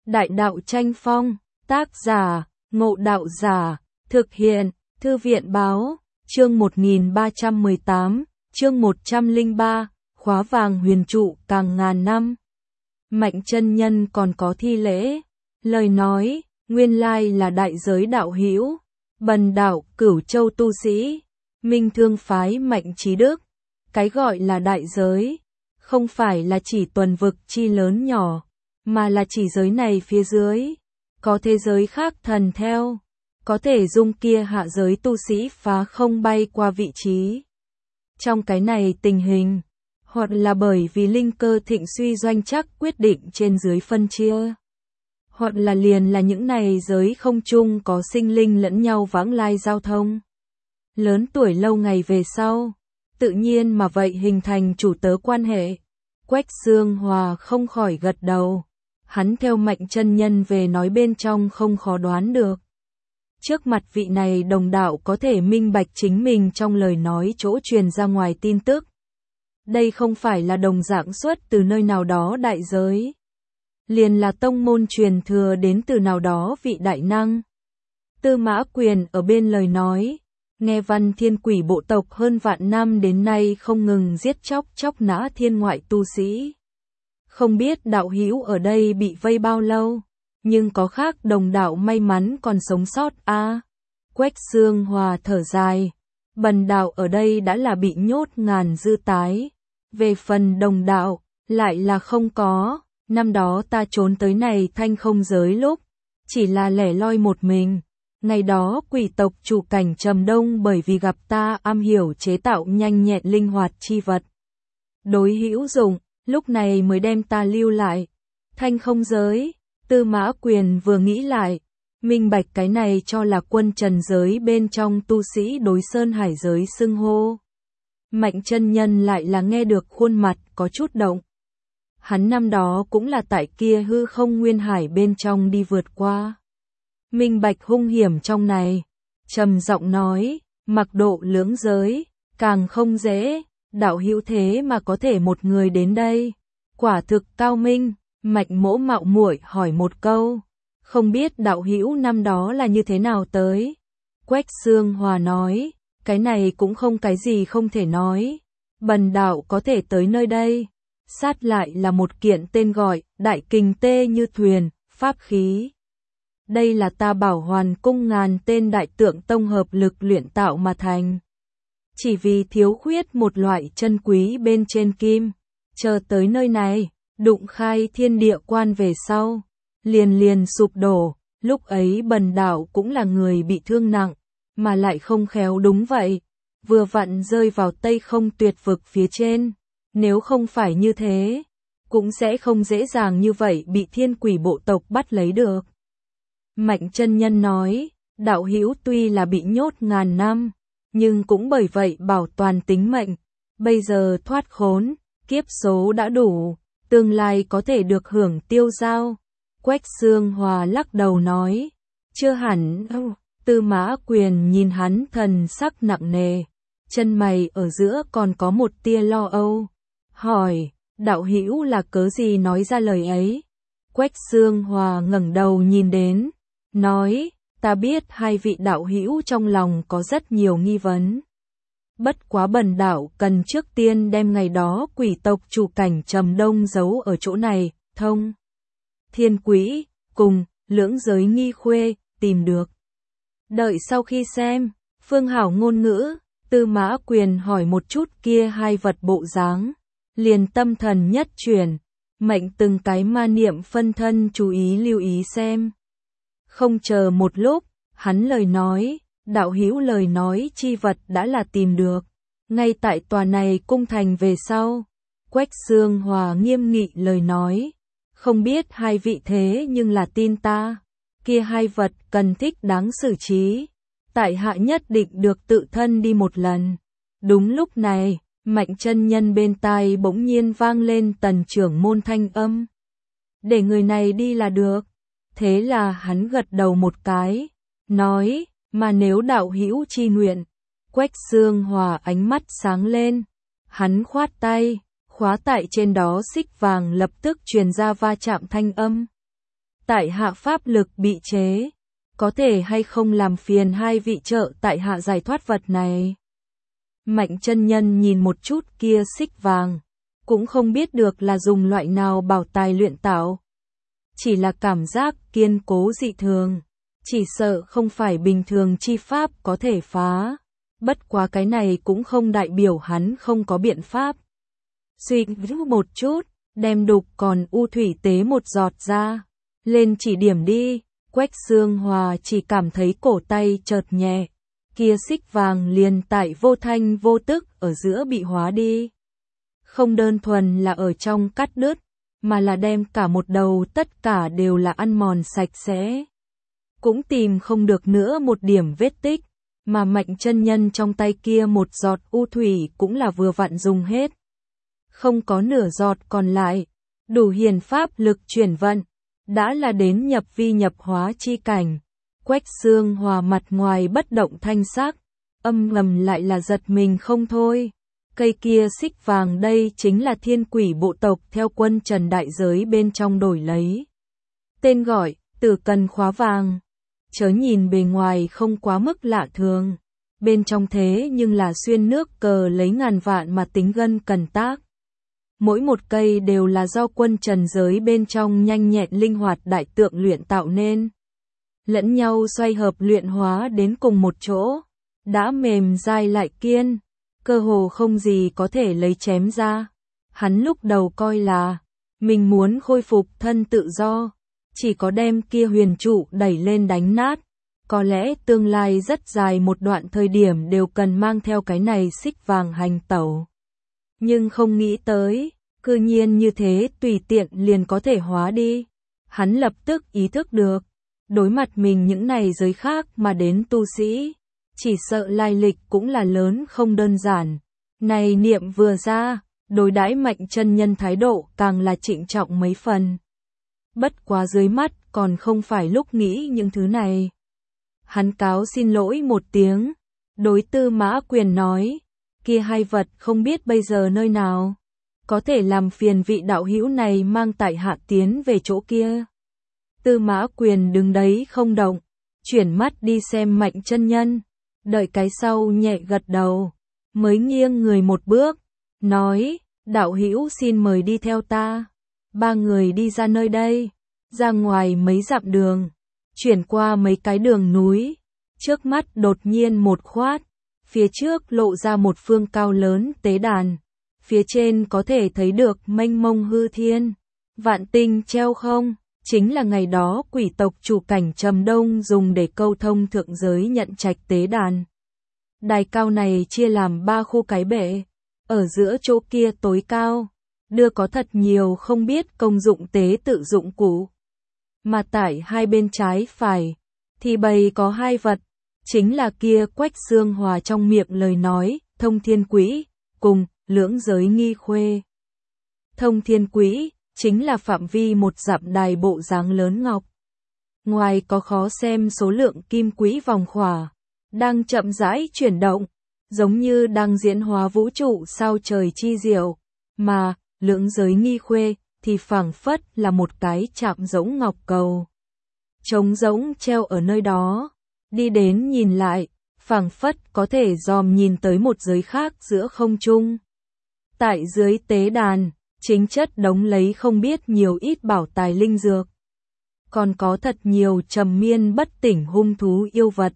Đại đạo tranh phong, tác giả, Ngộ Đạo Giả, thực hiện, Thư viện báo, chương 1318, chương 103, khóa vàng huyền trụ càng ngàn năm. Mạnh chân nhân còn có thi lễ, lời nói, nguyên lai là đại giới đạo hữu, Bần đạo Cửu Châu tu sĩ, Minh Thương phái Mạnh Chí Đức. Cái gọi là đại giới, không phải là chỉ tuần vực chi lớn nhỏ, mà là chỉ giới này phía dưới, có thế giới khác thần theo, có thể dung kia hạ giới tu sĩ phá không bay qua vị trí. Trong cái này tình hình, hoặc là bởi vì linh cơ thịnh suy doanh chắc quyết định trên dưới phân chia, hoặc là liền là những này giới không chung có sinh linh lẫn nhau vãng lai giao thông. Lớn tuổi lâu ngày về sau, tự nhiên mà vậy hình thành chủ tớ quan hệ. Quách Xương Hòa không khỏi gật đầu. Hắn theo Mạnh chân nhân về nói bên trong không khó đoán được. Trước mặt vị này đồng đạo có thể minh bạch chính mình trong lời nói chỗ truyền ra ngoài tin tức. Đây không phải là đồng dạng xuất từ nơi nào đó đại giới. Liền là tông môn truyền thừa đến từ nào đó vị đại năng. Tư Mã Quyền ở bên lời nói. Nghe Văn Thiên Quỷ bộ tộc hơn vạn năm đến nay không ngừng giết chóc nã thiên ngoại tu sĩ. Không biết đạo hữu ở đây bị vây bao lâu, nhưng có khác đồng đạo may mắn còn sống sót a. Quách Xương Hòa thở dài, bần đạo ở đây đã là bị nhốt ngàn dư tái. Về phần đồng đạo, lại là không có, năm đó ta trốn tới này thanh không giới lúc, chỉ là lẻ loi một mình. Ngày đó quỷ tộc chủ cảnh Trầm Đông bởi vì gặp ta am hiểu chế tạo nhanh nhẹn linh hoạt chi vật. Đối hữu dụng, lúc này mới đem ta lưu lại. Thanh không giới, Tư Mã Quyền vừa nghĩ lại, minh bạch cái này cho là quân trần giới bên trong tu sĩ đối sơn hải giới xưng hô. Mạnh chân nhân lại là nghe được khuôn mặt có chút động. Hắn năm đó cũng là tại kia hư không nguyên hải bên trong đi vượt qua. Minh bạch hung hiểm trong này, trầm giọng nói, mặc độ lưỡng giới, càng không dễ, đạo hữu thế mà có thể một người đến đây, quả thực cao minh. Mạnh Mỗ mạo muội hỏi một câu, không biết đạo hữu năm đó là như thế nào tới. Quách Xương Hòa nói, cái này cũng không cái gì không thể nói, bần đạo có thể tới nơi đây, sát lại là một kiện tên gọi, đại kình tê như thuyền, pháp khí. Đây là ta Bảo Hoàn cung ngàn tên đại tượng tông hợp lực luyện tạo mà thành. Chỉ vì thiếu khuyết một loại chân quý bên trên kim, chờ tới nơi này, đụng khai thiên địa quan về sau, liền sụp đổ, lúc ấy bần đạo cũng là người bị thương nặng, mà lại không khéo đúng vậy, vừa vặn rơi vào Tây Không Tuyệt vực phía trên, nếu không phải như thế, cũng sẽ không dễ dàng như vậy bị thiên quỷ bộ tộc bắt lấy được. Mạnh chân nhân nói, đạo hữu tuy là bị nhốt ngàn năm, nhưng cũng bởi vậy bảo toàn tính mệnh, bây giờ thoát khốn, kiếp số đã đủ, tương lai có thể được hưởng tiêu giao. Quách Xương Hòa lắc đầu nói, chưa hẳn. Tư Mã Quyền nhìn hắn thần sắc nặng nề, chân mày ở giữa còn có một tia lo âu, hỏi, đạo hữu là cớ gì nói ra lời ấy. Quách Xương Hòa ngẩng đầu nhìn đến, nói, ta biết hai vị đạo hữu trong lòng có rất nhiều nghi vấn. Bất quá bần đạo cần trước tiên đem ngày đó quỷ tộc chủ cảnh Trầm Đông giấu ở chỗ này, thông thiên quỹ, cùng, lưỡng giới nghi khuê, tìm được. Đợi sau khi xem, phương hảo ngôn ngữ, Tư Mã Quyền hỏi một chút kia hai vật bộ dáng, liền tâm thần nhất chuyển, mệnh từng cái ma niệm phân thân chú ý lưu ý xem. Không chờ một lúc, hắn lời nói, đạo hữu lời nói chi vật đã là tìm được, ngay tại tòa này cung thành về sau. Quách Xương Hòa nghiêm nghị lời nói, không biết hai vị thế nhưng là tin ta, kia hai vật cần thích đáng xử trí, tại hạ nhất định được tự thân đi một lần. Đúng lúc này, Mạnh chân nhân bên tai bỗng nhiên vang lên tần trưởng môn thanh âm, để người này đi là được. Thế là hắn gật đầu một cái, nói, mà nếu đạo hữu chi nguyện. Quách Xương Hòa ánh mắt sáng lên, hắn khoát tay, khóa tại trên đó xích vàng lập tức truyền ra va chạm thanh âm. tại hạ pháp lực bị chế, có thể hay không làm phiền hai vị trợ tại hạ giải thoát vật này. Mạnh chân nhân nhìn một chút kia xích vàng, cũng không biết được là dùng loại nào bảo tài luyện tạo. Chỉ là cảm giác kiên cố dị thường, chỉ sợ không phải bình thường chi pháp có thể phá. Bất quá cái này cũng không đại biểu hắn không có biện pháp. Suy nghĩ một chút, đem đục còn u thủy tế một giọt ra, lên chỉ điểm đi. Quách Xương Hòa chỉ cảm thấy cổ tay chợt nhẹ, kia xích vàng liền tại vô thanh vô tức ở giữa bị hóa đi. Không đơn thuần là ở trong cắt đứt, mà là đem cả một đầu tất cả đều là ăn mòn sạch sẽ. Cũng tìm không được nữa một điểm vết tích, mà Mạnh chân nhân trong tay kia một giọt u thủy cũng là vừa vặn dùng hết. Không có nửa giọt còn lại, đủ hiền pháp lực chuyển vận, đã là đến nhập vi nhập hóa chi cảnh. Quách Xương Hòa mặt ngoài bất động thanh sắc, âm ngầm lại là giật mình không thôi. Cây kia xích vàng đây chính là thiên quỷ bộ tộc theo quân Trần đại giới bên trong đổi lấy. Tên gọi, Tử Cần Khóa Vàng. Chớ nhìn bề ngoài không quá mức lạ thường, bên trong thế nhưng là xuyên nước cờ lấy ngàn vạn mà tính gân cần tác. Mỗi một cây đều là do quân Trần giới bên trong nhanh nhẹn linh hoạt đại tượng luyện tạo nên. Lẫn nhau xoay hợp luyện hóa đến cùng một chỗ, đã mềm dai lại kiên, cơ hồ không gì có thể lấy chém ra. Hắn lúc đầu coi là mình muốn khôi phục thân tự do, chỉ có đem kia huyền trụ đẩy lên đánh nát. Có lẽ tương lai rất dài một đoạn thời điểm đều cần mang theo cái này xích vàng hành tẩu. Nhưng không nghĩ tới, cư nhiên như thế tùy tiện liền có thể hóa đi. Hắn lập tức ý thức được, đối mặt mình những này giới khác mà đến tu sĩ, chỉ sợ lai lịch cũng là lớn không đơn giản. Này niệm vừa ra, đối đãi Mạnh chân nhân thái độ càng là trịnh trọng mấy phần. Bất quá dưới mắt còn không phải lúc nghĩ những thứ này. Hắn cáo xin lỗi một tiếng, đối Tư Mã Quyền nói, kia hai vật không biết bây giờ nơi nào, có thể làm phiền vị đạo hữu này mang tại hạ tiến về chỗ kia. Tư Mã Quyền đứng đấy không động, chuyển mắt đi xem Mạnh chân nhân, đợi cái sau nhẹ gật đầu, mới nghiêng người một bước, nói, đạo hữu xin mời đi theo ta. Ba người đi ra nơi đây, ra ngoài mấy dặm đường, chuyển qua mấy cái đường núi, trước mắt đột nhiên một khoát, phía trước lộ ra một phương cao lớn tế đàn, phía trên có thể thấy được mênh mông hư thiên, vạn tinh treo không, chính là ngày đó quỷ tộc chủ cảnh Trầm Đông dùng để câu thông thượng giới nhận trạch tế đàn. Đài cao này chia làm 3 khu cái bệ, ở giữa chỗ kia tối cao, đưa có thật nhiều không biết công dụng tế tự dụng cụ. Mà tại hai bên trái phải, thì bày có hai vật, chính là kia Quách Xương Hòa trong miệng lời nói, thông thiên quỹ, cùng, lưỡng giới nghi khuê. Thông thiên quỹ, chính là phạm vi một dặm đài bộ dáng lớn ngọc. Ngoài có khó xem số lượng kim quỹ vòng khỏa, đang chậm rãi chuyển động, giống như đang diễn hóa vũ trụ sao trời chi diệu, mà lưỡng giới nghi khuê thì phảng phất là một cái chạm rỗng ngọc cầu. Trống rỗng treo ở nơi đó, đi đến nhìn lại, phảng phất có thể dòm nhìn tới một giới khác giữa không trung. Tại dưới tế đàn, chính chất đống lấy không biết nhiều ít bảo tài linh dược. Còn có thật nhiều trầm miên bất tỉnh hung thú yêu vật.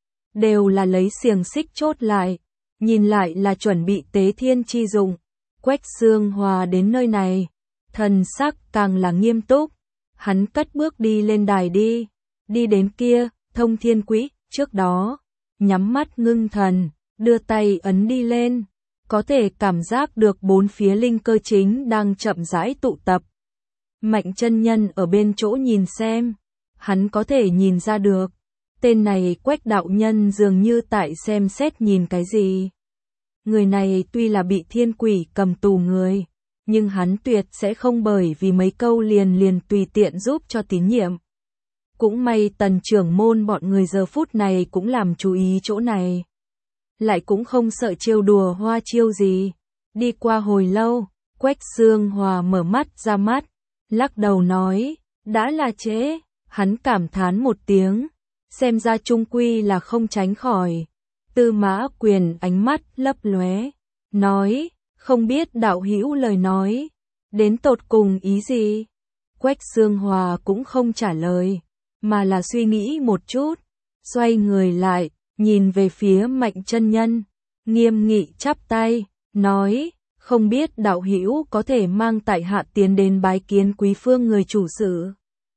Đều là lấy xiềng xích chốt lại, nhìn lại là chuẩn bị tế thiên chi dụng. Quách Xương Hòa đến nơi này, thần sắc càng là nghiêm túc. Hắn cất bước đi lên đài đi đến kia, thông thiên quỹ, trước đó, nhắm mắt ngưng thần, đưa tay ấn đi lên, có thể cảm giác được bốn phía linh cơ chính đang chậm rãi tụ tập. Mạnh chân nhân ở bên chỗ nhìn xem, hắn có thể nhìn ra được, tên này Quách đạo nhân dường như tại xem xét nhìn cái gì. Người này tuy là bị thiên quỷ cầm tù người, nhưng hắn tuyệt sẽ không bởi vì mấy câu liền tùy tiện giúp cho tín nhiệm. Cũng may Tần trưởng môn bọn người giờ phút này cũng làm chú ý chỗ này. Lại cũng không sợ trêu đùa hoa chiêu gì. Đi qua hồi lâu, Quách Xương Hòa mở mắt ra mắt, lắc đầu nói, Đã là trễ, hắn cảm thán một tiếng, xem ra chung quy là không tránh khỏi. Tư Mã Quyền ánh mắt lấp lóe, nói, không biết đạo hữu lời nói, đến tột cùng ý gì? Quách Xương Hòa cũng không trả lời, mà là suy nghĩ một chút, xoay người lại, nhìn về phía Mạnh chân nhân, nghiêm nghị chắp tay, nói, không biết đạo hữu có thể mang tại hạ tiến đến bái kiến quý phương người chủ sự.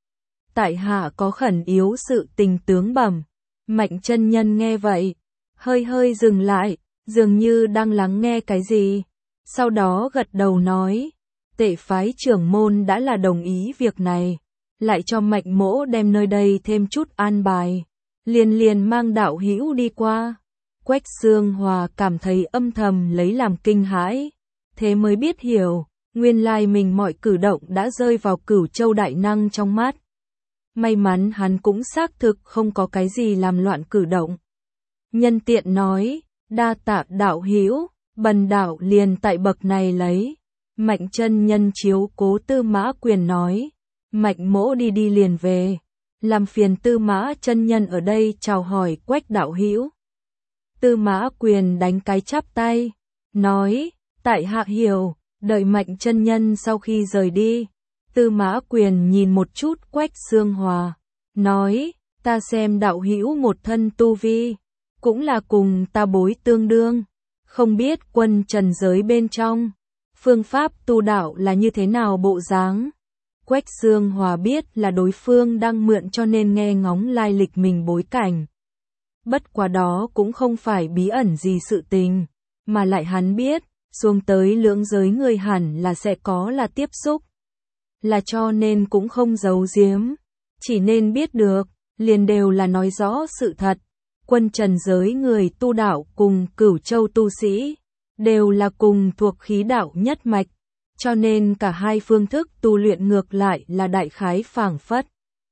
Tại hạ có khẩn yếu sự tình tướng bẩm. Mạnh chân nhân nghe vậy, hơi hơi dừng lại, dường như đang lắng nghe cái gì. Sau đó gật đầu nói, Tệ phái trưởng môn đã là đồng ý việc này, lại cho Mạnh mỗ đem nơi đây thêm chút an bài, liền mang đạo hữu đi qua. Quách Xương Hòa cảm thấy âm thầm lấy làm kinh hãi, thế mới biết hiểu, nguyên lai mình mọi cử động đã rơi vào Cửu Châu đại năng trong mắt. May mắn hắn cũng xác thực không có cái gì làm loạn cử động. Nhân tiện nói, đa tạ đạo hữu, bần đạo liền tại bậc này lấy. Mạnh chân nhân chiếu cố Tư Mã Quyền nói, Mạnh mỗ đi liền về, làm phiền Tư Mã chân nhân ở đây chào hỏi Quách đạo hữu. Tư Mã Quyền đánh cái chắp tay, nói, tại hạ hiểu, đợi Mạnh chân nhân sau khi rời đi. Tư Mã Quyền nhìn một chút Quách Xương Hòa, nói, ta xem đạo hữu một thân tu vi, cũng là cùng ta bối tương đương, không biết quân trần giới bên trong, phương pháp tu đạo là như thế nào bộ dáng. Quách Xương Hòa biết là đối phương đang mượn cho nên nghe ngóng lai lịch mình bối cảnh. Bất quá đó cũng không phải bí ẩn gì sự tình, mà lại hắn biết, xuống tới lưỡng giới người hẳn là sẽ có là tiếp xúc. Là cho nên cũng không giấu giếm, chỉ nên biết được, liền đều là nói rõ sự thật. Quân trần giới người tu đạo cùng Cửu Châu tu sĩ, đều là cùng thuộc khí đạo nhất mạch, cho nên cả hai phương thức tu luyện ngược lại là đại khái phảng phất.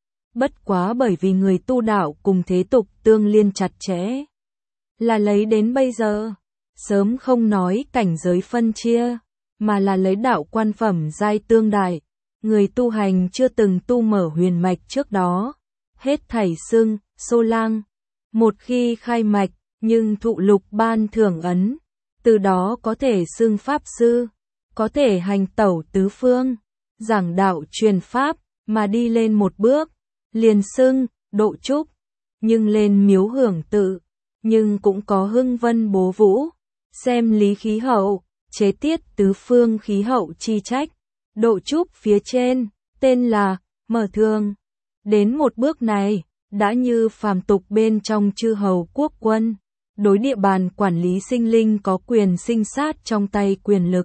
Bất quá bởi vì người tu đạo cùng thế tục tương liên chặt chẽ, là lấy đến bây giờ, sớm không nói cảnh giới phân chia, mà là lấy đạo quan phẩm giai tương đại. Người tu hành chưa từng tu mở huyền mạch trước đó, hết thảy xưng, xô lang. Một khi khai mạch, nhưng thụ lục ban thưởng ấn, từ đó có thể xưng pháp sư, có thể hành tẩu tứ phương, giảng đạo truyền pháp, mà đi lên một bước, liền xưng, độ trúc, nhưng lên miếu hưởng tự, nhưng cũng có hưng vân bố vũ, xem lý khí hậu, chế tiết tứ phương khí hậu chi trách. Độ trúc phía trên, tên là, mở thường. Đến một bước này, đã như phàm tục bên trong chư hầu quốc quân, đối địa bàn quản lý sinh linh có quyền sinh sát trong tay quyền lực.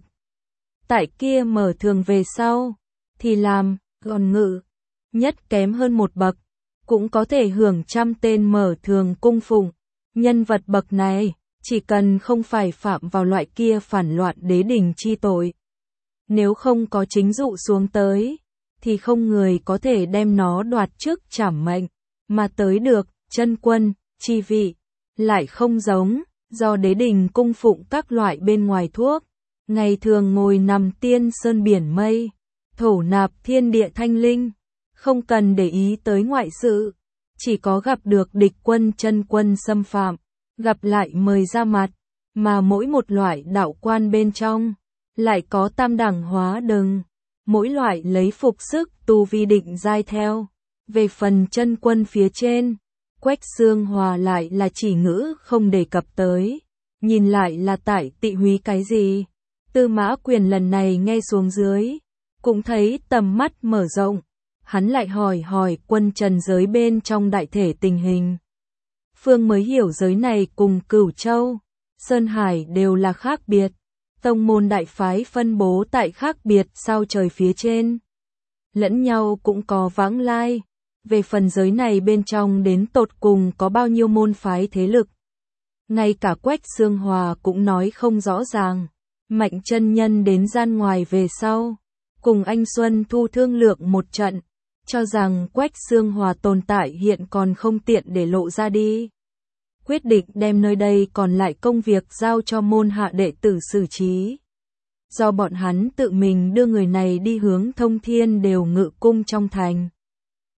Tại kia mở thường về sau, thì làm, gòn ngự, nhất kém hơn một bậc, cũng có thể hưởng trăm tên mở thường cung phụng. Nhân vật bậc này, chỉ cần không phải phạm vào loại kia phản loạn đế đình chi tội. Nếu không có chính dụ xuống tới, thì không người có thể đem nó đoạt trước trảm mệnh, mà tới được, chân quân, chi vị, lại không giống, do đế đình cung phụng các loại bên ngoài thuốc, ngày thường ngồi nằm tiên sơn biển mây, thổ nạp thiên địa thanh linh, không cần để ý tới ngoại sự, chỉ có gặp được địch quân chân quân xâm phạm, gặp lại mời ra mặt, mà mỗi một loại đạo quan bên trong, lại có tam đẳng hóa đừng, mỗi loại lấy phục sức tu vi định giai theo. Về phần chân quân phía trên, Quách Xương Hòa lại là chỉ ngữ không đề cập tới, nhìn lại là tại tị húy cái gì. Tư Mã Quyền lần này nghe xuống dưới, cũng thấy tầm mắt mở rộng, hắn lại hỏi quân trần giới bên trong đại thể tình hình. Phương mới hiểu giới này cùng Cửu Châu, Sơn Hải đều là khác biệt. Tông môn đại phái phân bố tại khác biệt sao trời phía trên. Lẫn nhau cũng có vãng lai. Về phần giới này bên trong đến tột cùng có bao nhiêu môn phái thế lực. Ngay cả Quách Xương Hòa cũng nói không rõ ràng. Mạnh chân nhân đến gian ngoài về sau. Cùng anh Xuân Thu thương lượng một trận. Cho rằng Quách Xương Hòa tồn tại hiện còn không tiện để lộ ra đi. Quyết định đem nơi đây còn lại công việc giao cho môn hạ đệ tử xử trí. Do bọn hắn tự mình đưa người này đi hướng Thông Thiên đều ngự cung trong thành.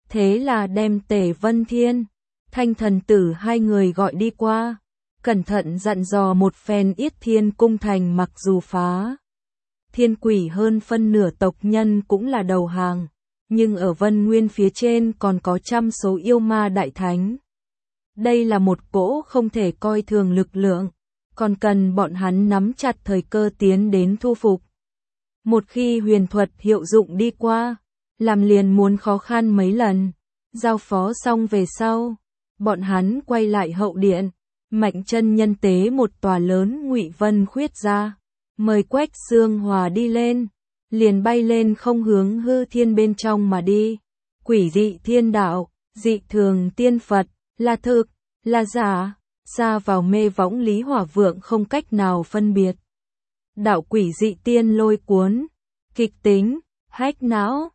Thế là đem Tề Vân Thiên, Thanh Thần Tử hai người gọi đi qua, cẩn thận dặn dò một phen Yết Thiên cung thành mặc dù phá. Thiên quỷ hơn phân nửa tộc nhân cũng là đầu hàng, nhưng ở Vân Nguyên phía trên còn có trăm số yêu ma đại thánh. Đây là một cỗ không thể coi thường lực lượng, còn cần bọn hắn nắm chặt thời cơ tiến đến thu phục. Một khi huyền thuật hiệu dụng đi qua, làm liền muốn khó khăn mấy lần, giao phó xong về sau, bọn hắn quay lại hậu điện, Mạnh chân nhân tế một tòa lớn Ngụy Vân khuyết ra, mời Quách Xương Hòa đi lên, liền bay lên không hướng hư thiên bên trong mà đi. Quỷ dị thiên đạo, dị thường tiên Phật, là thực, là giả, xa vào mê võng Lý Hỏa Vượng không cách nào phân biệt. Đạo quỷ dị tiên lôi cuốn, kịch tính, hách não,